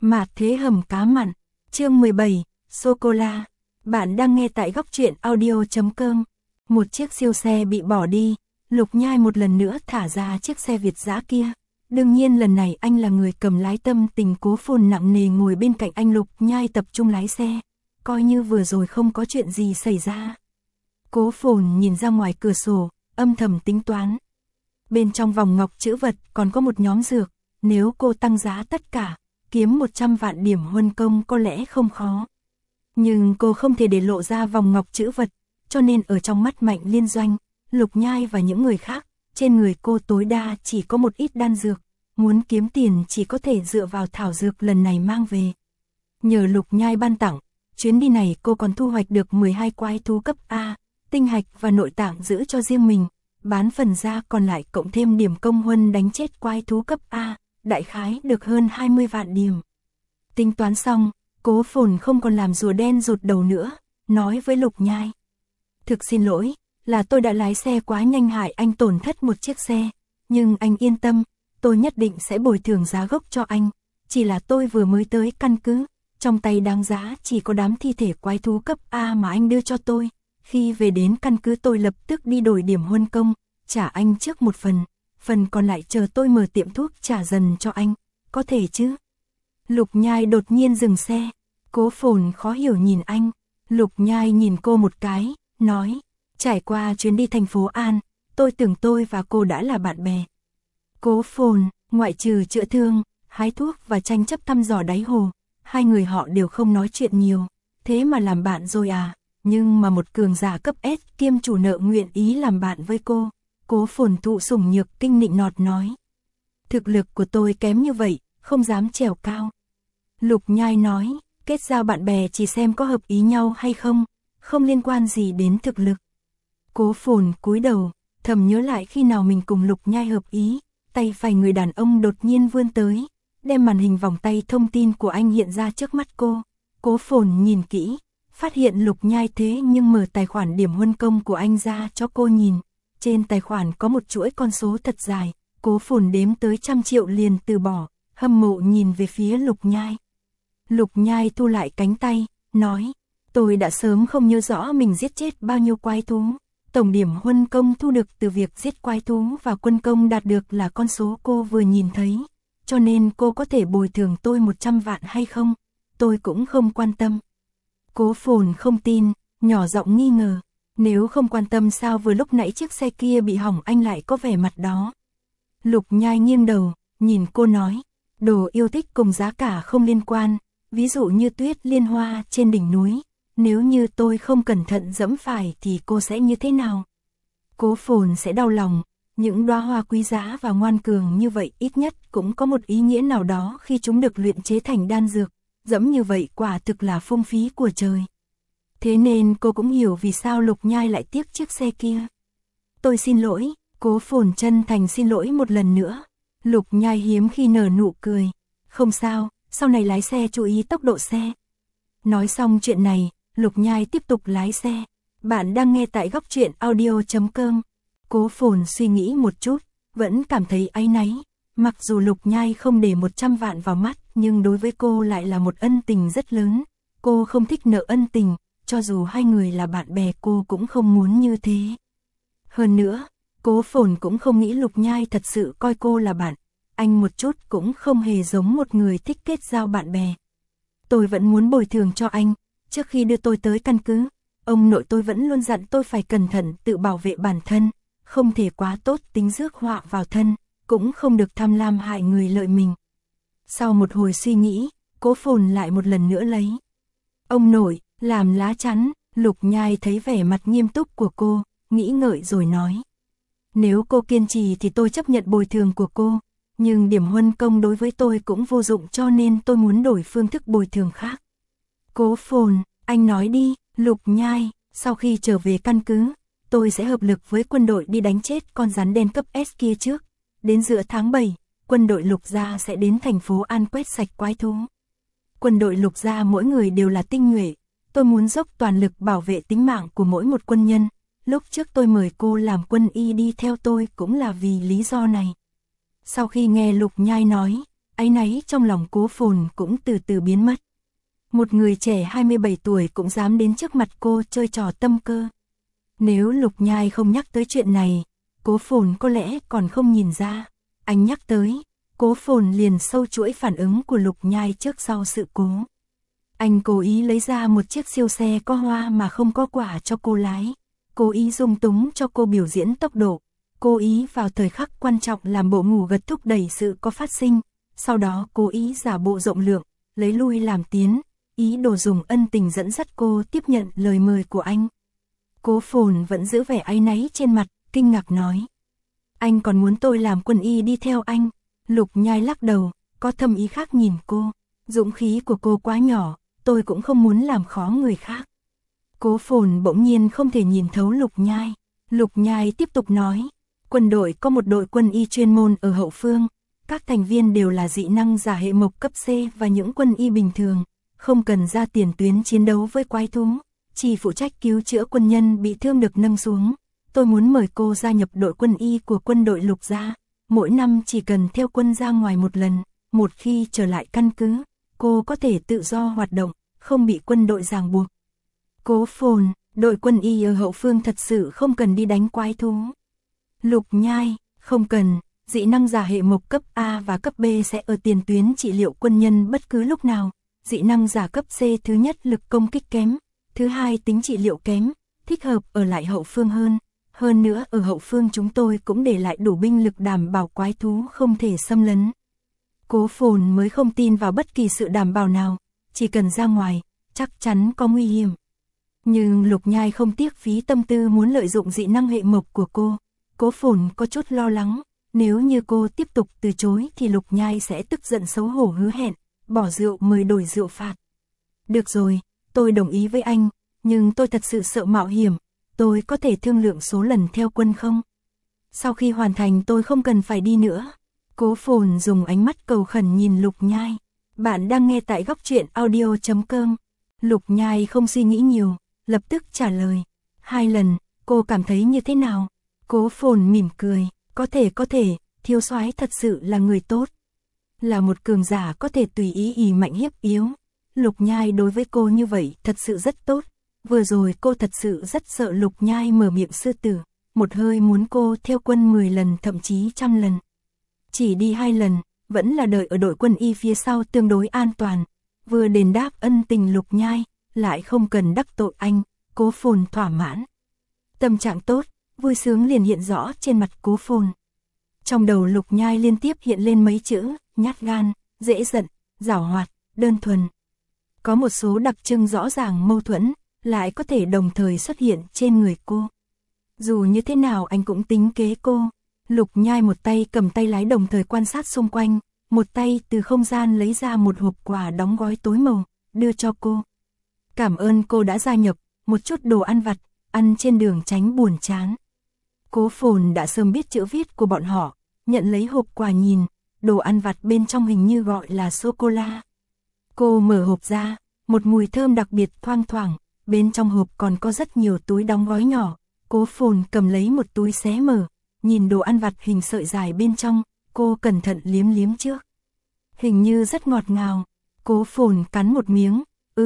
Mạt thế hầm cá mặn, chương 17, sô-cô-la. Bạn đang nghe tại góc truyện audio.com. Một chiếc siêu xe bị bỏ đi, Lục Nhai một lần nữa thả ra chiếc xe Việt dã kia. Đương nhiên lần này anh là người cầm lái, tâm tình Cố Phồn nặng nề ngồi bên cạnh anh. Lục Nhai tập trung lái xe, coi như vừa rồi không có chuyện gì xảy ra. Cố Phồn nhìn ra ngoài cửa sổ, âm thầm tính toán. Bên trong vòng ngọc trữ vật còn có một nhóm dược, nếu cô tăng giá tất cả, kiếm 100 vạn điểm huân công có lẽ không khó. Nhưng cô không thể để lộ ra vòng ngọc trữ vật, cho nên ở trong mắt Mạnh Liên Doanh, Lục Nhai và những người khác, trên người cô tối đa chỉ có một ít đan dược, muốn kiếm tiền chỉ có thể dựa vào thảo dược lần này mang về. Nhờ Lục Nhai ban tặng, chuyến đi này cô còn thu hoạch được 12 quái thú cấp A, tinh hạch và nội tạng giữ cho riêng mình, bán phần ra còn lại cộng thêm điểm công huân đánh chết quái thú cấp A, đại khái được hơn 20 vạn điểm. Tính toán xong, Cố Phồn không còn làm rùa đen rụt đầu nữa, nói với Lục Nhai. Thực xin lỗi, là tôi đã lái xe quá nhanh hại anh tổn thất một chiếc xe, nhưng anh yên tâm, tôi nhất định sẽ bồi thường giá gốc cho anh, chỉ là tôi vừa mới tới căn cứ, trong tay đáng giá chỉ có đám thi thể quái thú cấp A mà anh đưa cho tôi, khi về đến căn cứ tôi lập tức đi đổi điểm huân công, trả anh trước một phần còn lại chờ tôi mở tiệm thuốc trả dần cho anh, có thể chứ? Lục Nhai đột nhiên dừng xe, Cố Phồn khó hiểu nhìn anh, Lục Nhai nhìn cô một cái, nói, trải qua chuyến đi thành phố An, tôi tưởng tôi và cô đã là bạn bè. Cố Phồn, ngoại trừ chữa thương, hái thuốc và tranh chấp thăm dò đáy hồ, hai người họ đều không nói chuyện nhiều, thế mà làm bạn rồi à? Nhưng mà một cường giả cấp S kiêm chủ nợ nguyện ý làm bạn với cô. Cố Phồn thụ sủng nhược kinh nịnh nọt nói. Thực lực của tôi kém như vậy, không dám trèo cao. Lục Nhai nói, kết giao bạn bè chỉ xem có hợp ý nhau hay không, không liên quan gì đến thực lực. Cố Phồn cúi đầu, thầm nhớ lại khi nào mình cùng Lục Nhai hợp ý, tay phải người đàn ông đột nhiên vươn tới, đem màn hình vòng tay thông tin của anh hiện ra trước mắt cô. Cố Phồn nhìn kỹ, phát hiện Lục Nhai thế nhưng mở tài khoản điểm huân công của anh ra cho cô nhìn. Trên tài khoản có một chuỗi con số thật dài, Cố Phồn đếm tới 100 triệu liền từ bỏ, hâm mộ nhìn về phía Lục Nhai. Lục Nhai thu lại cánh tay, nói, tôi đã sớm không nhớ rõ mình giết chết bao nhiêu quái thú. Tổng điểm huân công thu được từ việc giết quái thú và quân công đạt được là con số cô vừa nhìn thấy, cho nên cô có thể bồi thường tôi 100 vạn hay không, tôi cũng không quan tâm. Cố Phồn không tin, nhỏ giọng nghi ngờ. Nếu không quan tâm sao vừa lúc nãy chiếc xe kia bị hỏng anh lại có vẻ mặt đó. Lục Nhai nghiêng đầu, nhìn cô nói, đồ yêu thích cùng giá cả không liên quan, ví dụ như tuyết liên hoa trên đỉnh núi, nếu như tôi không cẩn thận dẫm phải thì cô sẽ như thế nào? Cố Phồn sẽ đau lòng, những đóa hoa quý giá và ngoan cường như vậy ít nhất cũng có một ý nghĩa nào đó khi chúng được luyện chế thành đan dược, dẫm như vậy quả thực là phung phí của trời. Thế nên cô cũng hiểu vì sao Lục Nhai lại tiếc chiếc xe kia. Tôi xin lỗi, Cố Phồn chân thành xin lỗi một lần nữa. Lục Nhai hiếm khi nở nụ cười. Không sao, sau này lái xe chú ý tốc độ xe. Nói xong chuyện này, Lục Nhai tiếp tục lái xe. Bạn đang nghe tại góc truyện audio.com. Cố Phồn suy nghĩ một chút, vẫn cảm thấy áy náy. Mặc dù Lục Nhai không để 100 vạn vào mắt, nhưng đối với cô lại là một ân tình rất lớn. Cô không thích nợ ân tình. Cho dù hai người là bạn bè cô cũng không muốn như thế. Hơn nữa, Cố Phồn cũng không nghĩ Lục Nhai thật sự coi cô là bạn. Anh một chút cũng không hề giống một người thích kết giao bạn bè. Tôi vẫn muốn bồi thường cho anh. Trước khi đưa tôi tới căn cứ, ông nội tôi vẫn luôn dặn tôi phải cẩn thận tự bảo vệ bản thân. Không thể quá tốt tính rước họa vào thân, cũng không được tham lam hại người lợi mình. Sau một hồi suy nghĩ, Cố Phồn lại một lần nữa lấy. Ông nội, làm lá chắn, Lục Nhai thấy vẻ mặt nghiêm túc của cô, nghĩ ngợi rồi nói. Nếu cô kiên trì thì tôi chấp nhận bồi thường của cô, nhưng điểm huân công đối với tôi cũng vô dụng cho nên tôi muốn đổi phương thức bồi thường khác. Cố Phồn, anh nói đi, Lục Nhai, sau khi trở về căn cứ, tôi sẽ hợp lực với quân đội đi đánh chết con rắn đen cấp S kia trước. Đến giữa tháng 7, quân đội Lục Gia sẽ đến thành phố An quét sạch quái thú. Quân đội Lục Gia mỗi người đều là tinh nhuệ. Tôi muốn dốc toàn lực bảo vệ tính mạng của mỗi một quân nhân. Lúc trước tôi mời cô làm quân y đi theo tôi cũng là vì lý do này. Sau khi nghe Lục Nhai nói, áy náy trong lòng Cố Phồn cũng từ từ biến mất. Một người trẻ 27 tuổi cũng dám đến trước mặt cô chơi trò tâm cơ. Nếu Lục Nhai không nhắc tới chuyện này, Cố Phồn có lẽ còn không nhìn ra. Anh nhắc tới, Cố Phồn liền sâu chuỗi phản ứng của Lục Nhai trước sau sự cố. Anh cố ý lấy ra một chiếc siêu xe có hoa mà không có quả cho cô lái. Cố ý dung túng cho cô biểu diễn tốc độ. Cố ý vào thời khắc quan trọng làm bộ ngủ gật thúc đẩy sự có phát sinh. Sau đó cố ý giả bộ rộng lượng, lấy lui làm tiến. Ý đồ dùng ân tình dẫn dắt cô tiếp nhận lời mời của anh. Cố Phồn vẫn giữ vẻ áy náy trên mặt, kinh ngạc nói. Anh còn muốn tôi làm quân y đi theo anh? Lục Nhai lắc đầu, có thâm ý khác nhìn cô. Dũng khí của cô quá nhỏ, tôi cũng không muốn làm khó người khác. Cố Phồn bỗng nhiên không thể nhìn thấu Lục Nhai. Lục Nhai tiếp tục nói, quân đội có một đội quân y chuyên môn ở hậu phương. Các thành viên đều là dị năng giả hệ mộc cấp C và những quân y bình thường, không cần ra tiền tuyến chiến đấu với quái thú, chỉ phụ trách cứu chữa quân nhân bị thương được nâng xuống. Tôi muốn mời cô gia nhập đội quân y của quân đội Lục gia, mỗi năm chỉ cần theo quân ra ngoài một lần, một khi trở lại căn cứ, cô có thể tự do hoạt động, không bị quân đội ràng buộc. Cố Phồn, đội quân y ở hậu phương thật sự không cần đi đánh quái thú. Lục Nhai, không cần, dị năng giả hệ mộc cấp A và cấp B sẽ ở tiền tuyến trị liệu quân nhân bất cứ lúc nào. Dị năng giả cấp C thứ nhất lực công kích kém, thứ hai tính trị liệu kém, thích hợp ở lại hậu phương hơn. Hơn nữa ở hậu phương chúng tôi cũng để lại đủ binh lực đảm bảo quái thú không thể xâm lấn. Cố Phồn mới không tin vào bất kỳ sự đảm bảo nào, chỉ cần ra ngoài, chắc chắn có nguy hiểm. Nhưng Lục Nhai không tiếc phí tâm tư muốn lợi dụng dị năng hệ mộc của cô. Cố Phồn có chút lo lắng, nếu như cô tiếp tục từ chối thì Lục Nhai sẽ tức giận xấu hổ hứa hẹn, bỏ rượu mời đổi rượu phạt. Được rồi, tôi đồng ý với anh, nhưng tôi thật sự sợ mạo hiểm, tôi có thể thương lượng số lần theo quân không? Sau khi hoàn thành tôi không cần phải đi nữa. Cố Phồn dùng ánh mắt cầu khẩn nhìn Lục Nhai. Bạn đang nghe tại góc truyện audio.com. Lục Nhai không suy nghĩ nhiều, lập tức trả lời. 2 lần, cô cảm thấy như thế nào? Cố Phồn mỉm cười, có thể, thiếu soái thật sự là người tốt. Là một cường giả có thể tùy ý ỷ mạnh hiếp yếu. Lục Nhai đối với cô như vậy thật sự rất tốt. Vừa rồi cô thật sự rất sợ Lục Nhai mở miệng sư tử, một hơi muốn cô theo quân 10 lần thậm chí 100 lần. Chỉ đi 2 lần, vẫn là đợi ở đội quân y phía sau tương đối an toàn. Vừa đền đáp ân tình Lục Nhai, lại không cần đắc tội anh, Cố Phồn thỏa mãn. Tâm trạng tốt, vui sướng liền hiện rõ trên mặt Cố Phồn. Trong đầu Lục Nhai liên tiếp hiện lên mấy chữ, nhát gan, dễ giận, giảo hoạt, đơn thuần. Có một số đặc trưng rõ ràng mâu thuẫn, lại có thể đồng thời xuất hiện trên người cô. Dù như thế nào anh cũng tính kế cô. Lục Nhai một tay cầm tay lái đồng thời quan sát xung quanh, một tay từ không gian lấy ra một hộp quà đóng gói tối màu, đưa cho cô. Cảm ơn cô đã gia nhập, một chút đồ ăn vặt, ăn trên đường tránh buồn chán. Cố Phồn đã sớm biết chữ viết của bọn họ, nhận lấy hộp quà nhìn, đồ ăn vặt bên trong hình như gọi là sô-cô-la. Cô mở hộp ra, một mùi thơm đặc biệt thoang thoảng, bên trong hộp còn có rất nhiều túi đóng gói nhỏ. Cố Phồn cầm lấy một túi xé mở, nhìn đồ ăn vặt hình sợi dài bên trong, cô cẩn thận liếm liếm trước. Hình như rất ngọt ngào. Cố Phồn cắn một miếng,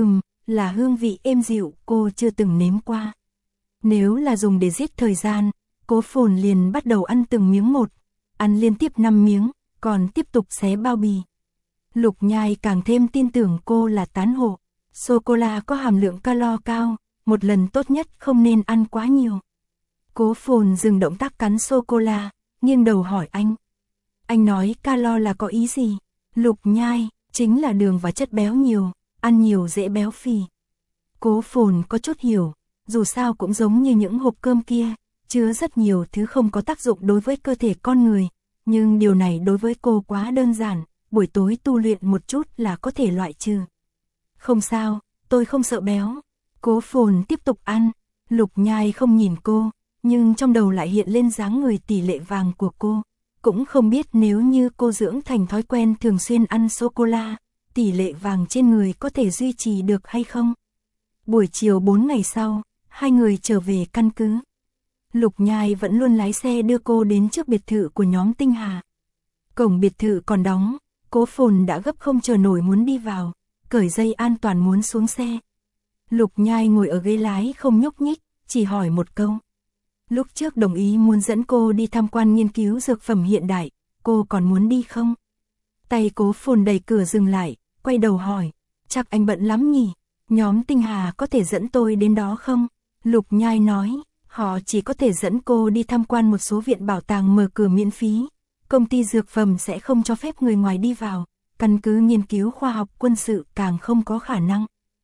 là hương vị êm dịu cô chưa từng nếm qua. Nếu là dùng để giết thời gian, Cố Phồn liền bắt đầu ăn từng miếng một, ăn liên tiếp 5 miếng, còn tiếp tục xé bao bì. Lục Nhai càng thêm tin tưởng cô là tán hộ. Sô-cô-la có hàm lượng calo cao, một lần tốt nhất không nên ăn quá nhiều. Cố Phồn dừng động tác cắn sô-cô-la, nghiêng đầu hỏi anh. Anh nói calo là có ý gì? Lục Nhai, chính là đường và chất béo nhiều, ăn nhiều dễ béo phì. Cố Phồn có chút hiểu, dù sao cũng giống như những hộp cơm kia, chứa rất nhiều thứ không có tác dụng đối với cơ thể con người, nhưng điều này đối với cô quá đơn giản, buổi tối tu luyện một chút là có thể loại trừ. Không sao, tôi không sợ béo. Cố Phồn tiếp tục ăn, Lục Nhai không nhìn cô, nhưng trong đầu lại hiện lên dáng người tỷ lệ vàng của cô. Cũng không biết nếu như cô dưỡng thành thói quen thường xuyên ăn sô-cô-la, tỷ lệ vàng trên người có thể duy trì được hay không. Buổi chiều 4 ngày sau, hai người trở về căn cứ. Lục Nhai vẫn luôn lái xe đưa cô đến trước biệt thự của nhóm Tinh Hà. Cổng biệt thự còn đóng, Cố Phồn đã gấp không chờ nổi muốn đi vào, cởi dây an toàn muốn xuống xe. Lục Nhai ngồi ở ghế lái không nhúc nhích, chỉ hỏi một câu. Lúc trước đồng ý muốn dẫn cô đi tham quan nghiên cứu dược phẩm hiện đại, cô còn muốn đi không? Tay Cố Phồn đẩy cửa dừng lại, quay đầu hỏi, chắc anh bận lắm nhỉ, nhóm Tinh Hà có thể dẫn tôi đến đó không? Lục Nhai nói, họ chỉ có thể dẫn cô đi tham quan một số viện bảo tàng mở cửa miễn phí, công ty dược phẩm sẽ không cho phép người ngoài đi vào, căn cứ nghiên cứu khoa học quân sự càng không có khả năng.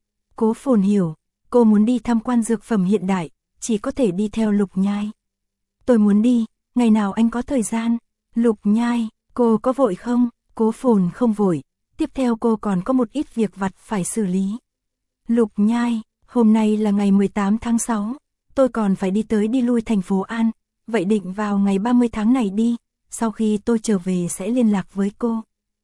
Cố Phồn hiểu, cô muốn đi tham quan dược phẩm hiện đại, chỉ có thể đi theo Lục Nhai. Tôi muốn đi, ngày nào anh có thời gian? Lục Nhai, cô có vội không? Cố Phồn không vội, tiếp theo cô còn có một ít việc vặt phải xử lý. Lục Nhai, hôm nay là ngày 18 tháng 6, tôi còn phải đi tới đi lui thành phố An, vậy định vào ngày 30 tháng này đi, sau khi tôi trở về sẽ liên lạc với cô.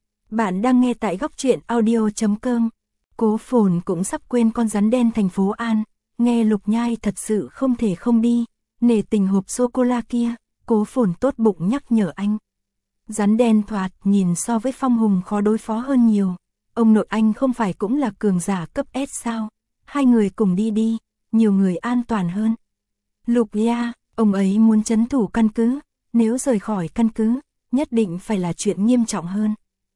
Bạn đang nghe tại góc truyện audio.com. Cố Phồn cũng sắp quên con rắn đen thành phố An, nghe Lục Nhai thật sự không thể không đi, nể tình hộp sô-cô-la kia, Cố Phồn tốt bụng nhắc nhở anh. Rắn đen thoạt nhìn so với Phong Hùng khó đối phó hơn nhiều, ông nội anh không phải cũng là cường giả cấp S sao, hai người cùng đi đi, nhiều người an toàn hơn. Lục gia, ông ấy muốn trấn thủ căn cứ, nếu rời khỏi căn cứ, nhất định phải là chuyện nghiêm trọng hơn.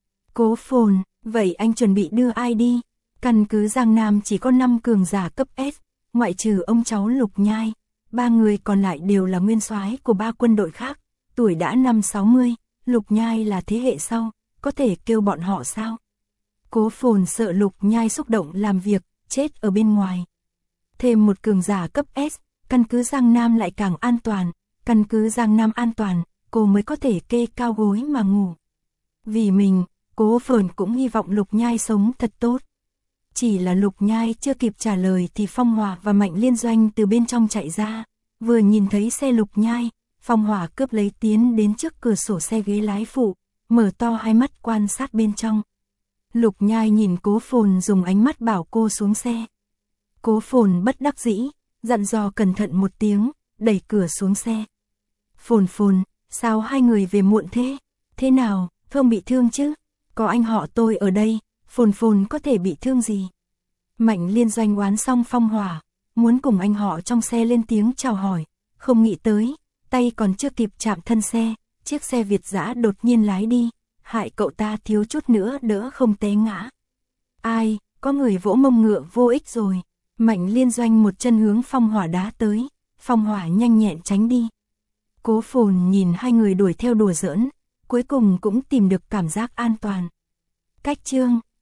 Cố Phồn, vậy anh chuẩn bị đưa ai đi? Căn cứ Giang Nam chỉ có 5 cường giả cấp S, ngoại trừ ông cháu Lục Nhai, 3 người còn lại đều là nguyên soái của 3 quân đội khác, tuổi đã 50-60, Lục Nhai là thế hệ sau, có thể kêu bọn họ sao? Cố Phồn sợ Lục Nhai xúc động làm việc, chết ở bên ngoài. Thêm một cường giả cấp S, căn cứ Giang Nam lại càng an toàn, căn cứ Giang Nam an toàn, cô mới có thể kê cao gối mà ngủ. Vì mình, Cố Phồn cũng hy vọng Lục Nhai sống thật tốt. Chỉ là Lục Nhai chưa kịp trả lời thì Phong Hỏa và Mạnh Liên Doanh từ bên trong chạy ra, vừa nhìn thấy xe Lục Nhai, Phong Hỏa cướp lấy tiến đến trước cửa sổ xe ghế lái phụ, mở to hai mắt quan sát bên trong. Lục Nhai nhìn Cố Phồn dùng ánh mắt bảo cô xuống xe. Cố Phồn bất đắc dĩ, dặn dò cẩn thận một tiếng, đẩy cửa xuống xe. Phồn Phồn, sao hai người về muộn thế? Thế nào, không bị thương chứ? Có anh họ tôi ở đây, Phồn Phồn có thể bị thương gì? Mạnh Liên Doanh oán xong Phong Hỏa, muốn cùng anh họ trong xe lên tiếng chào hỏi, không nghĩ tới, tay còn chưa kịp chạm thân xe, chiếc xe Việt dã đột nhiên lái đi, hại cậu ta thiếu chút nữa đỡ không té ngã. Ai, có người vỗ mông ngựa vô ích rồi. Mạnh Liên Doanh một chân hướng Phong Hỏa đá tới, Phong Hỏa nhanh nhẹn tránh đi. Cố Phồn nhìn hai người đuổi theo đùa giỡn, cuối cùng cũng tìm được cảm giác an toàn. Cách chương